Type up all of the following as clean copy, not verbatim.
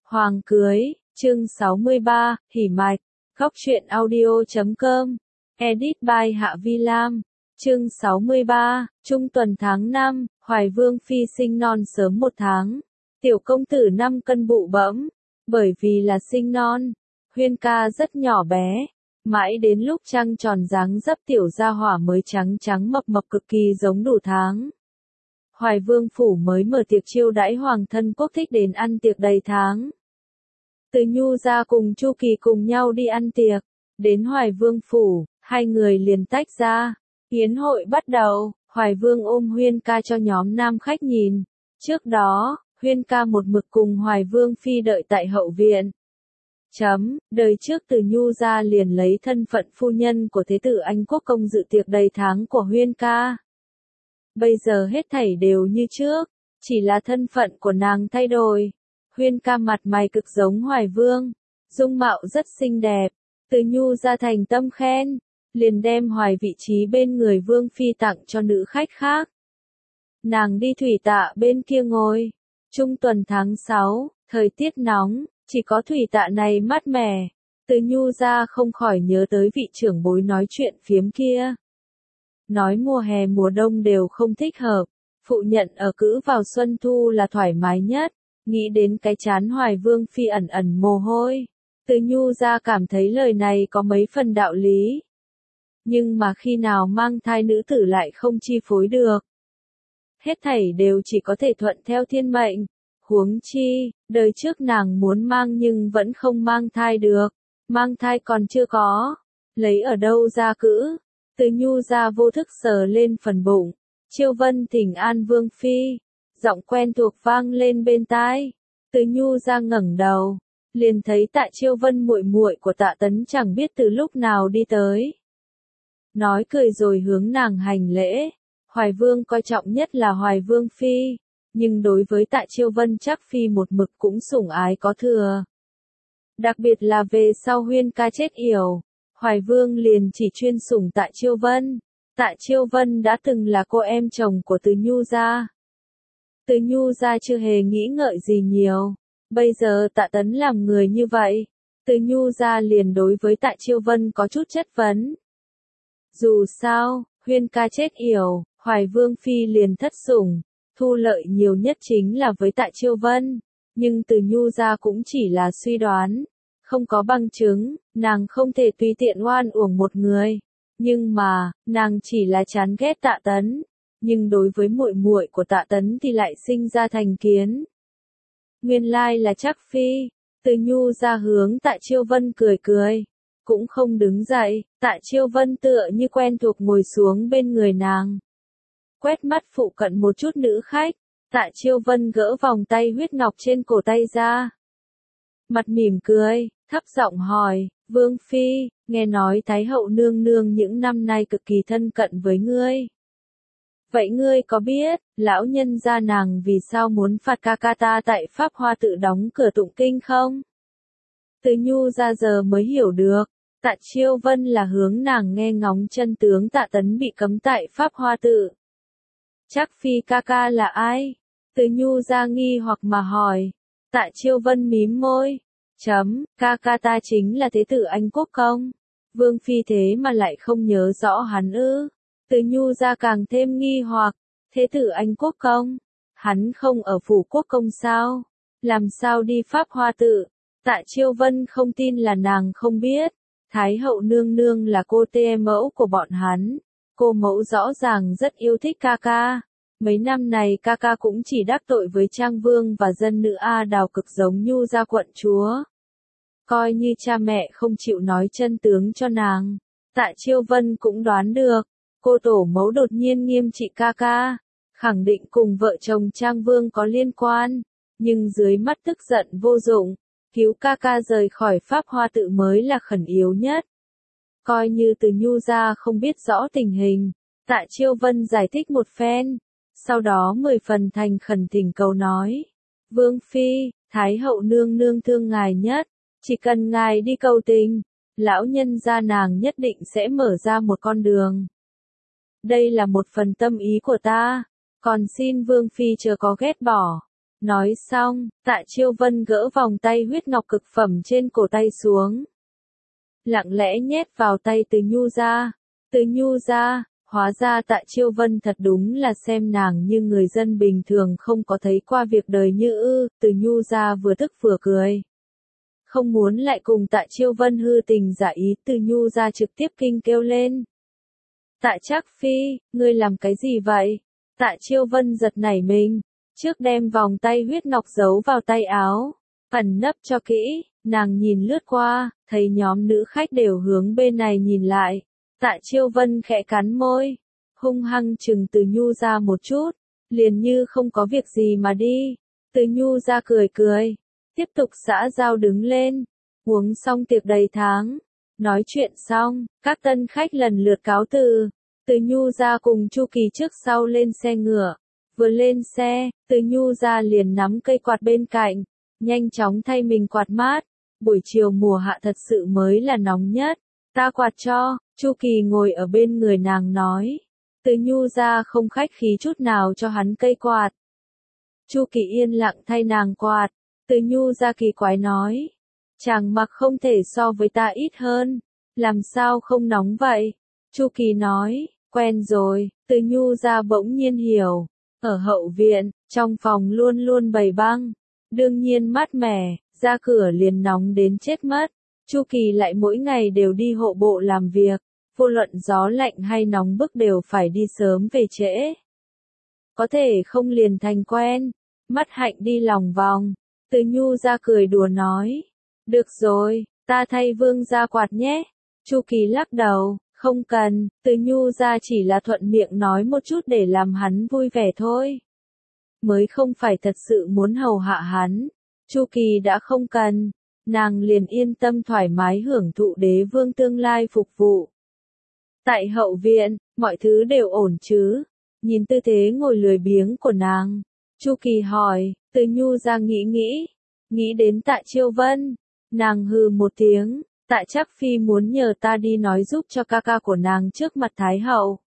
Hoàng cưới, chương 63, hỉ mạch, góc truyện audio.com, edit by Hạ Vi Lam, chương 63, trung tuần tháng 5, Hoài Vương Phi sinh non sớm 1 tháng, tiểu công tử 5 cân bụ bẫm, bởi vì là sinh non, Huyên ca rất nhỏ bé, mãi đến lúc trăng tròn dáng dấp tiểu gia hỏa mới trắng trắng mập mập cực kỳ giống đủ tháng. Hoài Vương Phủ mới mở tiệc chiêu đãi hoàng thân quốc thích đến ăn tiệc đầy tháng. Từ Nhu ra cùng Chu Kỳ cùng nhau đi ăn tiệc, đến Hoài Vương Phủ, hai người liền tách ra. Yến hội bắt đầu, Hoài Vương ôm Huyên ca cho nhóm nam khách nhìn. Trước đó, Huyên ca một mực cùng Hoài Vương Phi đợi tại hậu viện. Đời trước Từ Nhu ra liền lấy thân phận phu nhân của Thế tử Anh Quốc công dự tiệc đầy tháng của Huyên ca. Bây giờ hết thảy đều như trước, chỉ là thân phận của nàng thay đổi. Huyên ca mặt mày cực giống Hoài Vương, dung mạo rất xinh đẹp, Từ Nhu ra thành tâm khen, liền đem Hoài vị trí bên người Vương Phi tặng cho nữ khách khác. Nàng đi thủy tạ bên kia ngồi, trung tuần tháng 6, thời tiết nóng, chỉ có thủy tạ này mát mẻ, Từ Nhu ra không khỏi nhớ tới vị trưởng bối nói chuyện phiếm kia. Nói mùa hè mùa đông đều không thích hợp, phụ nhận ở cữ vào xuân thu là thoải mái nhất, nghĩ đến cái chán Hoài Vương Phi ẩn ẩn mồ hôi. Từ Nhu ra cảm thấy lời này có mấy phần đạo lý. Nhưng mà khi nào mang thai nữ tử lại không chi phối được. Hết thảy đều chỉ có thể thuận theo thiên mệnh. Huống chi, đời trước nàng muốn mang nhưng vẫn không mang thai được. Mang thai còn chưa có. Lấy ở đâu ra cữ? Từ Nhu ra vô thức sờ lên phần bụng. Chiêu Vân thỉnh an Vương Phi. Giọng quen thuộc vang lên bên tai. Từ Nhu ra ngẩng đầu, liền thấy Tạ Chiêu Vân muội muội của Tạ Tấn chẳng biết từ lúc nào đi tới. Nói cười rồi hướng nàng hành lễ. Hoài Vương coi trọng nhất là Hoài Vương Phi, nhưng đối với Tạ Chiêu Vân chắc Phi một mực cũng sủng ái có thừa. Đặc biệt là về sau Huyên ca chết yểu, Hoài Vương liền chỉ chuyên sủng Tạ Chiêu Vân. Tạ Chiêu Vân đã từng là cô em chồng của Từ Nhu gia. Từ Nhu gia chưa hề nghĩ ngợi gì nhiều. Bây giờ Tạ Tấn làm người như vậy, Từ Nhu gia liền đối với Tạ Chiêu Vân có chút chất vấn. Dù sao, Huyên ca chết yểu, Hoài Vương Phi liền thất sủng, thu lợi nhiều nhất chính là với Tạ Chiêu Vân. Nhưng Từ Nhu gia cũng chỉ là suy đoán, không có bằng chứng, nàng không thể tùy tiện oan uổng một người. Nhưng mà, nàng chỉ là chán ghét Tạ Tấn, nhưng đối với muội muội của Tạ Tấn thì lại sinh ra thành kiến. Nguyên lai là chắc Phi. Từ Nhu ra hướng Tạ Chiêu Vân cười cười, cũng không đứng dậy. Tạ Chiêu Vân tựa như quen thuộc ngồi xuống bên người nàng, quét mắt phụ cận một chút nữ khách. Tạ Chiêu Vân gỡ vòng tay huyết ngọc trên cổ tay ra, mặt mỉm cười, thấp giọng hỏi, Vương Phi, nghe nói Thái hậu nương nương những năm nay cực kỳ thân cận với ngươi. Vậy ngươi có biết, lão nhân gia nàng vì sao muốn phạt ca ca ta tại Pháp Hoa tự đóng cửa tụng kinh không? Từ Nhu ra giờ mới hiểu được, Tạ Chiêu Vân là hướng nàng nghe ngóng chân tướng Tạ Tấn bị cấm tại Pháp Hoa tự. Chắc Phi ca ca là ai? Từ Nhu ra nghi hoặc mà hỏi. Tạ Chiêu Vân mím môi. Ca ca ta chính là Thế tử Anh Quốc công. Vương Phi thế mà lại không nhớ rõ hắn ư? Từ Nhu ra càng thêm nghi hoặc. Thế tử Anh Quốc công? Hắn không ở phủ quốc công sao? Làm sao đi Pháp Hoa tự? Tạ Chiêu Vân không tin là nàng không biết. Thái hậu nương nương là cô tê mẫu của bọn hắn. Cô mẫu rõ ràng rất yêu thích ca ca. Mấy năm này ca ca cũng chỉ đắc tội với Trang Vương và dân nữ A Đào cực giống Nhu gia quận chúa. Coi như cha mẹ không chịu nói chân tướng cho nàng. Tạ Chiêu Vân cũng đoán được, cô tổ mẫu đột nhiên nghiêm trị ca ca, khẳng định cùng vợ chồng Trang Vương có liên quan, nhưng dưới mắt tức giận vô dụng, cứu ca ca rời khỏi Pháp Hoa tự mới là khẩn yếu nhất. Coi như Từ Nhu gia không biết rõ tình hình, Tạ Chiêu Vân giải thích một phen, sau đó 10 phần thành khẩn thỉnh cầu nói, Vương Phi, Thái hậu nương nương thương ngài nhất, chỉ cần ngài đi cầu tình, lão nhân gia nàng nhất định sẽ mở ra một con đường. Đây là một phần tâm ý của ta, còn xin Vương Phi chớ có ghét bỏ. Nói xong, Tạ Chiêu Vân gỡ vòng tay huyết ngọc cực phẩm trên cổ tay xuống. Lặng lẽ nhét vào tay Từ Nhu ra. Từ Nhu ra, hóa ra Tạ Chiêu Vân thật đúng là xem nàng như người dân bình thường không có thấy qua việc đời như ư. Từ Nhu ra vừa tức vừa cười. Không muốn lại cùng Tạ Chiêu Vân hư tình giả ý, Từ Nhu ra trực tiếp kinh kêu lên. Tạ Trác Phi, ngươi làm cái gì vậy? Tạ Chiêu Vân giật nảy mình, trước đem vòng tay huyết ngọc giấu vào tay áo, ẩn nấp cho kỹ, nàng nhìn lướt qua, thấy nhóm nữ khách đều hướng bên này nhìn lại. Tạ Chiêu Vân khẽ cắn môi, hung hăng chừng Từ Nhu ra một chút, liền như không có việc gì mà đi. Từ Nhu ra cười cười, tiếp tục xã giao đứng lên, uống xong tiệc đầy tháng. Nói chuyện xong, các tân khách lần lượt cáo từ. Từ Nhu ra cùng Chu Kỳ trước sau lên xe ngựa. Vừa lên xe, Từ Nhu ra liền nắm cây quạt bên cạnh, nhanh chóng thay mình quạt mát. Buổi chiều mùa hạ thật sự mới là nóng nhất. Ta quạt cho, Chu Kỳ ngồi ở bên người nàng nói. Từ Nhu ra không khách khí chút nào cho hắn cây quạt. Chu Kỳ yên lặng thay nàng quạt. Từ Nhu ra kỳ quái nói. Chàng mặc không thể so với ta ít hơn. Làm sao không nóng vậy? Chu Kỳ nói, quen rồi. Từ Nhu ra bỗng nhiên hiểu. Ở hậu viện, trong phòng luôn luôn bày băng. Đương nhiên mát mẻ, ra cửa liền nóng đến chết mất. Chu Kỳ lại mỗi ngày đều đi hộ bộ làm việc. Vô luận gió lạnh hay nóng bức đều phải đi sớm về trễ. Có thể không liền thành quen. Mắt hạnh đi lòng vòng. Từ Nhu ra cười đùa nói. Được rồi, ta thay Vương gia quạt nhé. Chu Kỳ lắc đầu, không cần. Từ Nhu ra chỉ là thuận miệng nói một chút để làm hắn vui vẻ thôi. Mới không phải thật sự muốn hầu hạ hắn. Chu Kỳ đã không cần, nàng liền yên tâm thoải mái hưởng thụ đế vương tương lai phục vụ. Tại hậu viện, mọi thứ đều ổn chứ? Nhìn tư thế ngồi lười biếng của nàng, Chu Kỳ hỏi. Từ Nhu ra nghĩ đến Tạ Chiêu Vân. Nàng hừ một tiếng, Tạ Trác Phi muốn nhờ ta đi nói giúp cho ca ca của nàng trước mặt Thái hậu.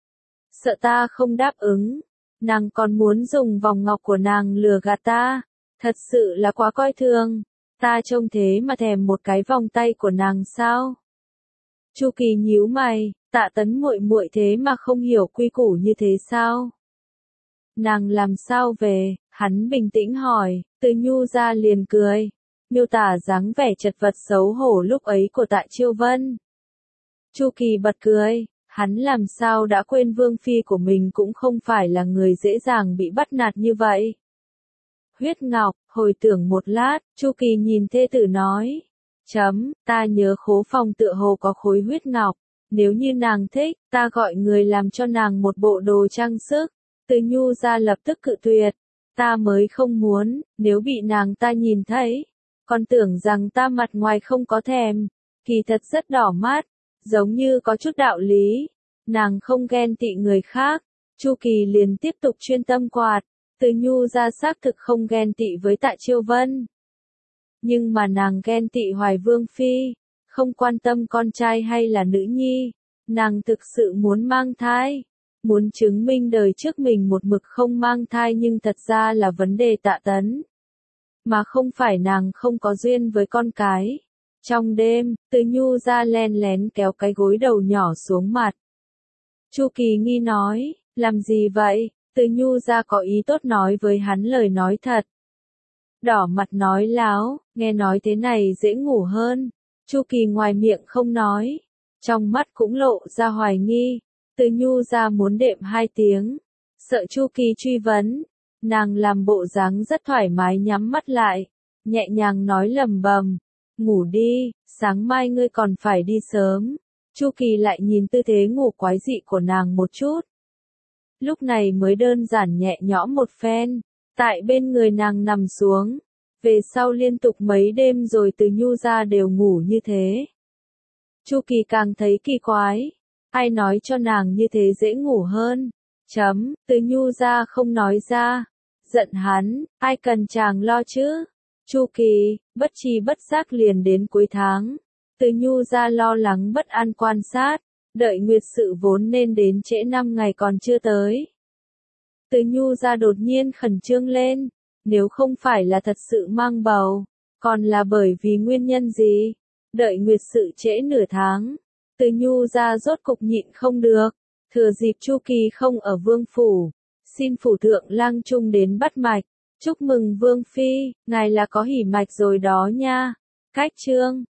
Sợ ta không đáp ứng, nàng còn muốn dùng vòng ngọc của nàng lừa gạt ta, thật sự là quá coi thường, ta trông thế mà thèm một cái vòng tay của nàng sao? Chu Kỳ nhíu mày, Tạ Tấn muội muội thế mà không hiểu quy củ như thế sao? Nàng làm sao về? Hắn bình tĩnh hỏi. Từ Nhu ra liền cười, miêu tả dáng vẻ chật vật xấu hổ lúc ấy của Tạ Chiêu Vân. Chu Kỳ bật cười, hắn làm sao đã quên vương phi của mình cũng không phải là người dễ dàng bị bắt nạt như vậy. Huyết ngọc, hồi tưởng một lát, Chu Kỳ nhìn thê tử nói. Ta nhớ khố phòng tựa hồ có khối huyết ngọc, nếu như nàng thích, ta gọi người làm cho nàng một bộ đồ trang sức. Từ Nhu ra lập tức cự tuyệt. Ta mới không muốn, nếu bị nàng ta nhìn thấy. Còn tưởng rằng ta mặt ngoài không có thèm, kỳ thật rất đỏ mắt, giống như có chút đạo lý. Nàng không ghen tị người khác. Chu Kỳ liền tiếp tục chuyên tâm quạt. Từ Nhu ra xác thực không ghen tị với Tạ Chiêu Vân. Nhưng mà nàng ghen tị Hoài Vương Phi, không quan tâm con trai hay là nữ nhi. Nàng thực sự muốn mang thai. Muốn chứng minh đời trước mình một mực không mang thai nhưng thật ra là vấn đề Tạ Tấn. Mà không phải nàng không có duyên với con cái. Trong đêm, Từ Nhu ra len lén kéo cái gối đầu nhỏ xuống mặt. Chu Kỳ nghi nói, làm gì vậy? Từ Nhu ra có ý tốt nói với hắn lời nói thật. Đỏ mặt nói láo, nghe nói thế này dễ ngủ hơn. Chu Kỳ ngoài miệng không nói, trong mắt cũng lộ ra hoài nghi. Từ Nhu ra muốn đệm 2 tiếng, sợ Chu Kỳ truy vấn. Nàng làm bộ dáng rất thoải mái nhắm mắt lại, nhẹ nhàng nói lầm bầm, ngủ đi, sáng mai ngươi còn phải đi sớm. Chu Kỳ lại nhìn tư thế ngủ quái dị của nàng một chút. Lúc này mới đơn giản nhẹ nhõm một phen, tại bên người nàng nằm xuống. Về sau liên tục mấy đêm rồi Từ Nhu ra đều ngủ như thế. Chu Kỳ càng thấy kỳ quái. Ai nói cho nàng như thế dễ ngủ hơn? Từ Nhu ra không nói ra. Giận hắn, ai cần chàng lo chứ? Chu Kỳ, bất tri bất giác liền đến cuối tháng. Từ Nhu ra lo lắng bất an quan sát. Đợi nguyệt sự vốn nên đến trễ 5 ngày còn chưa tới. Từ Nhu ra đột nhiên khẩn trương lên. Nếu không phải là thật sự mang bầu, còn là bởi vì nguyên nhân gì? Đợi nguyệt sự trễ nửa tháng, Từ Nhu ra rốt cục nhịn không được, thừa dịp Chu Kỳ không ở vương phủ, xin phủ thượng lang trung đến bắt mạch. Chúc mừng vương phi, ngài là có hỉ mạch rồi đó nha. Cách chương